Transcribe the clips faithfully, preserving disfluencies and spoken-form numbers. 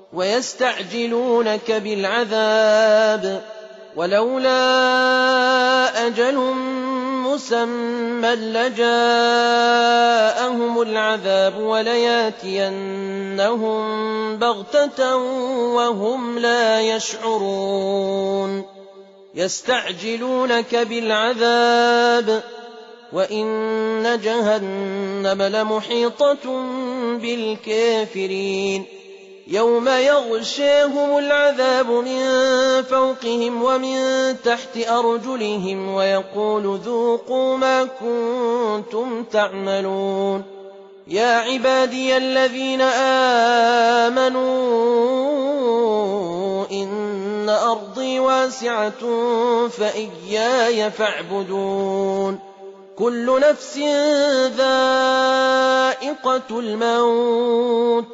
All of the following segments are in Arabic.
ويستعجلونك بالعذاب ولولا أجل مسمى لجاءهم العذاب ولياتينهم بغتة وهم لا يشعرون يستعجلونك بالعذاب وإن جهنم لمحيطة بالكافرين يوم يغشاهم العذاب من فوقهم ومن تحت أرجلهم ويقول ذوقوا ما كنتم تعملون يا عبادي الذين آمنوا إن أرضي واسعة فإياي فاعبدون كل نفس ذائقة الموت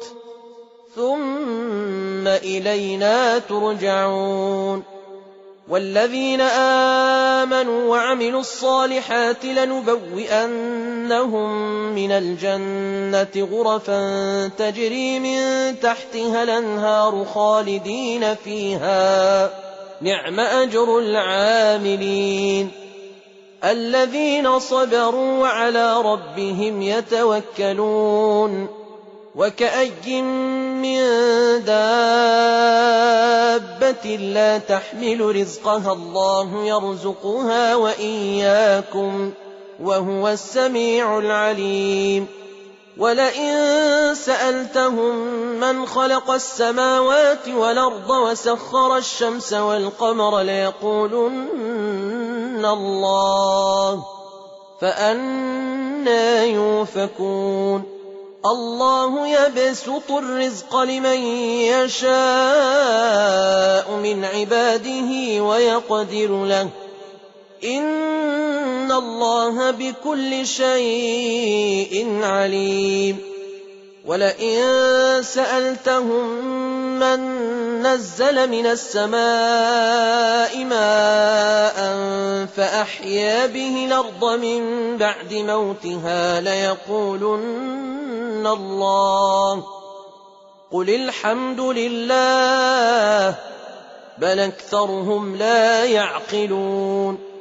ثم إلينا ترجعون والذين آمنوا وعملوا الصالحات لنبوئنهم من الجنة غرفا تجري من تحتها الأنهار خالدين فيها نعم أجر العاملين الذين صبروا وعلى ربهم يتوكلون وكأي من دابة لا تحمل رزقها الله يرزقها وإياكم وهو السميع العليم ولئن سألتهم من خلق السماوات والأرض وسخر الشمس والقمر ليقولن الله فأنى يوفكون الله يبسط الرزق لمن يشاء من عباده ويقدر له إن الله بكل شيء عليم ولئن سألتهم من نزل من السماء ماء فأحيا به الأرض من بعد موتها ليقولن الله قل الحمد لله بل أكثرهم لا يعقلون